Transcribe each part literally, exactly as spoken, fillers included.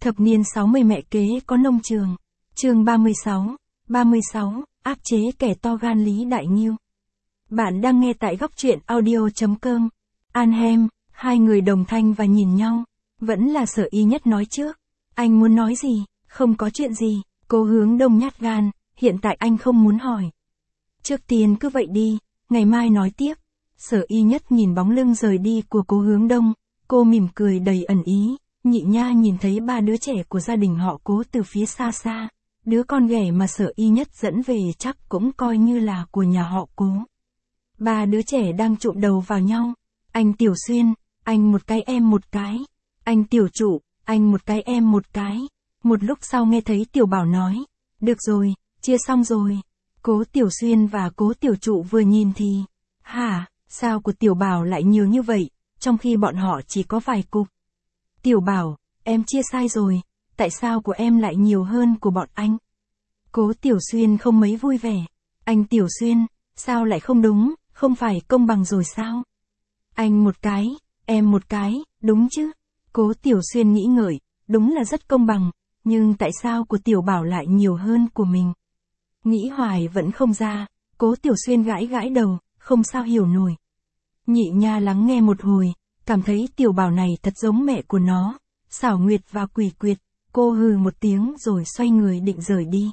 Thập niên sáu mươi mẹ kế có nông trường. Chương ba mươi sáu. ba mươi sáu, áp chế kẻ to gan Lý Đại Nghiêu. Bạn đang nghe tại góc truyện audio chấm com. Anhem, hai người đồng thanh và nhìn nhau. Vẫn là Sở Y Nhất nói trước. Anh muốn nói gì? Không có chuyện gì. Cô Hướng Đông nhát gan, hiện tại anh không muốn hỏi. Trước tiên cứ vậy đi, ngày mai nói tiếp. Sở Y Nhất nhìn bóng lưng rời đi của cô Hướng Đông, cô mỉm cười đầy ẩn ý. Nhị Nha nhìn thấy ba đứa trẻ của gia đình họ Cố từ phía xa xa. Đứa con ghẻ mà Sở Y Nhất dẫn về chắc cũng coi như là của nhà họ Cố. Ba đứa trẻ đang chụm đầu vào nhau. Anh Tiểu Xuyên, anh một cái em một cái. Anh Tiểu Trụ, anh một cái em một cái. Một lúc sau nghe thấy Tiểu Bảo nói, được rồi, chia xong rồi. Cố Tiểu Xuyên và Cố Tiểu Trụ vừa nhìn thì, hả, sao của Tiểu Bảo lại nhiều như vậy, trong khi bọn họ chỉ có vài cục. Tiểu Bảo, em chia sai rồi, tại sao của em lại nhiều hơn của bọn anh? Cố Tiểu Xuyên không mấy vui vẻ. Anh Tiểu Xuyên, sao lại không đúng, không phải công bằng rồi sao? Anh một cái, em một cái, đúng chứ? Cố Tiểu Xuyên nghĩ ngợi, đúng là rất công bằng, nhưng tại sao của Tiểu Bảo lại nhiều hơn của mình? Nghĩ hoài vẫn không ra, Cố Tiểu Xuyên gãi gãi đầu, không sao hiểu nổi. Nhị Nha lắng nghe một hồi, cảm thấy Tiểu Bảo này thật giống mẹ của nó, xảo nguyệt và quỷ quyệt. Cô hừ một tiếng rồi xoay người định rời đi.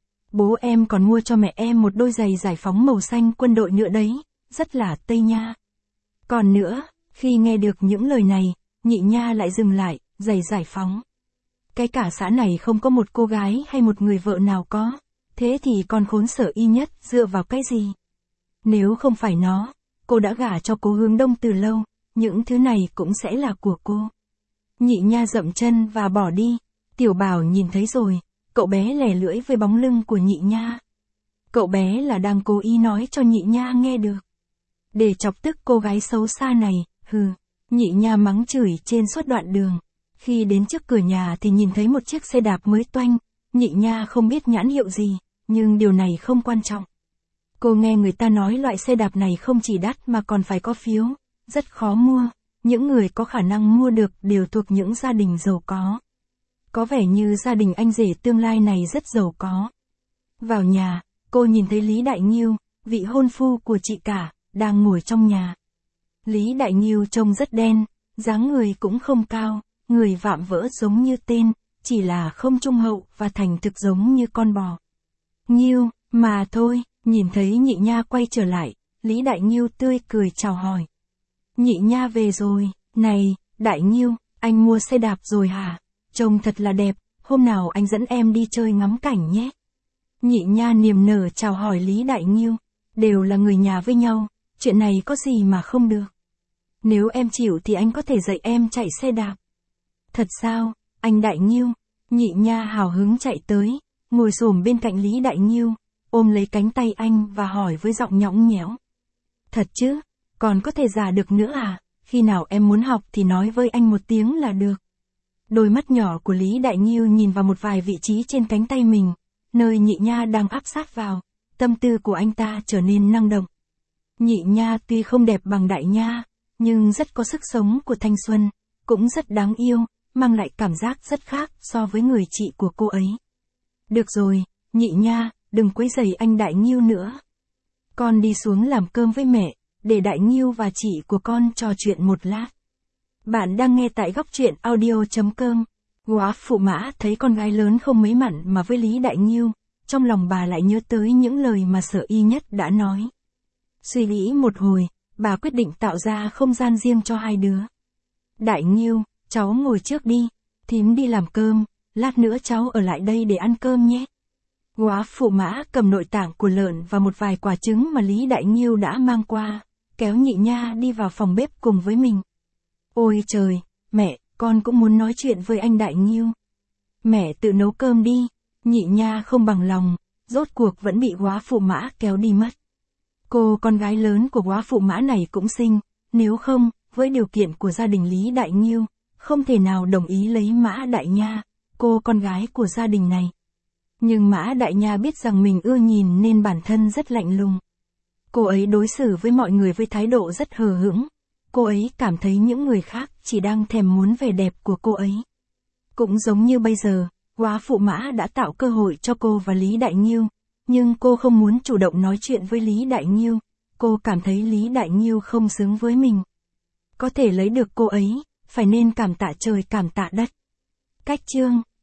Bố em còn mua cho mẹ em một đôi giày giải phóng màu xanh quân đội nữa đấy, rất là Tây Nha. Còn nữa, khi nghe được những lời này, Nhị Nha lại dừng lại, giày giải phóng. Cái cả xã này không có một cô gái hay một người vợ nào có, thế thì con khốn Sở Y Nhất dựa vào cái gì? Nếu không phải nó, cô đã gả cho Cố Hướng Đông từ lâu, những thứ này cũng sẽ là của cô. Nhị Nha dậm chân và bỏ đi. Tiểu Bảo nhìn thấy rồi, cậu bé lè lưỡi với bóng lưng của Nhị Nha. Cậu bé là đang cố ý nói cho Nhị Nha nghe được. Để chọc tức cô gái xấu xa này, hừ. Nhị Nha mắng chửi trên suốt đoạn đường. Khi đến trước cửa nhà thì nhìn thấy một chiếc xe đạp mới toanh. Nhị Nha không biết nhãn hiệu gì, nhưng điều này không quan trọng. Cô nghe người ta nói loại xe đạp này không chỉ đắt mà còn phải có phiếu, rất khó mua. Những người có khả năng mua được đều thuộc những gia đình giàu có. Có vẻ như gia đình anh rể tương lai này rất giàu có. Vào nhà, cô nhìn thấy Lý Đại Nghiêu, vị hôn phu của chị cả, đang ngồi trong nhà. Lý Đại Nghiêu trông rất đen, dáng người cũng không cao, người vạm vỡ giống như tên, chỉ là không trung hậu và thành thực giống như con bò. Nghiêu, mà thôi, nhìn thấy Nhị Nha quay trở lại, Lý Đại Nghiêu tươi cười chào hỏi. Nhị Nha về rồi, này, Đại Nghiêu, anh mua xe đạp rồi hả? Trông thật là đẹp, hôm nào anh dẫn em đi chơi ngắm cảnh nhé. Nhị Nha niềm nở chào hỏi Lý Đại Nghiêu, đều là người nhà với nhau, chuyện này có gì mà không được. Nếu em chịu thì anh có thể dạy em chạy xe đạp. Thật sao, anh Đại Nghiêu? Nhị Nha hào hứng chạy tới, ngồi xổm bên cạnh Lý Đại Nghiêu, ôm lấy cánh tay anh và hỏi với giọng nhõng nhẽo. Thật chứ, còn có thể giả được nữa à? Khi nào em muốn học thì nói với anh một tiếng là được. Đôi mắt nhỏ của Lý Đại Nghiêu nhìn vào một vài vị trí trên cánh tay mình, nơi Nhị Nha đang áp sát vào, tâm tư của anh ta trở nên năng động. Nhị Nha tuy không đẹp bằng Đại Nha, nhưng rất có sức sống của thanh xuân, cũng rất đáng yêu, mang lại cảm giác rất khác so với người chị của cô ấy. Được rồi, Nhị Nha, đừng quấy rầy anh Đại Nghiêu nữa. Con đi xuống làm cơm với mẹ, để Đại Nghiêu và chị của con trò chuyện một lát. Bạn đang nghe tại góc truyện audio chấm com. Góa phụ Mã thấy con gái lớn không mấy mặn mà với Lý Đại Nghiêu, trong lòng bà lại nhớ tới những lời mà Sở Y Nhất đã nói. Suy nghĩ một hồi, bà quyết định tạo ra không gian riêng cho hai đứa. Đại Nghiêu, cháu ngồi trước đi, thím đi làm cơm, lát nữa cháu ở lại đây để ăn cơm nhé. Góa phụ Mã cầm nội tạng của lợn và một vài quả trứng mà Lý Đại Nghiêu đã mang qua, kéo Nhị Nha đi vào phòng bếp cùng với mình. Ôi trời, mẹ, con cũng muốn nói chuyện với anh Đại Nghiêu. Mẹ tự nấu cơm đi. Nhị Nha không bằng lòng, rốt cuộc vẫn bị góa phụ Mã kéo đi mất. Cô con gái lớn của góa phụ Mã này cũng xinh, nếu không, với điều kiện của gia đình Lý Đại Nghiêu, không thể nào đồng ý lấy Mã Đại Nha, cô con gái của gia đình này. Nhưng Mã Đại Nha biết rằng mình ưa nhìn nên bản thân rất lạnh lùng. Cô ấy đối xử với mọi người với thái độ rất hờ hững. Cô ấy cảm thấy những người khác chỉ đang thèm muốn vẻ đẹp của cô ấy. Cũng giống như bây giờ, góa phụ Mã đã tạo cơ hội cho cô và Lý Đại Nhiêu, nhưng cô không muốn chủ động nói chuyện với Lý Đại Nhiêu, cô cảm thấy Lý Đại Nhiêu không xứng với mình. Có thể lấy được cô ấy, phải nên cảm tạ trời cảm tạ đất. Cách chương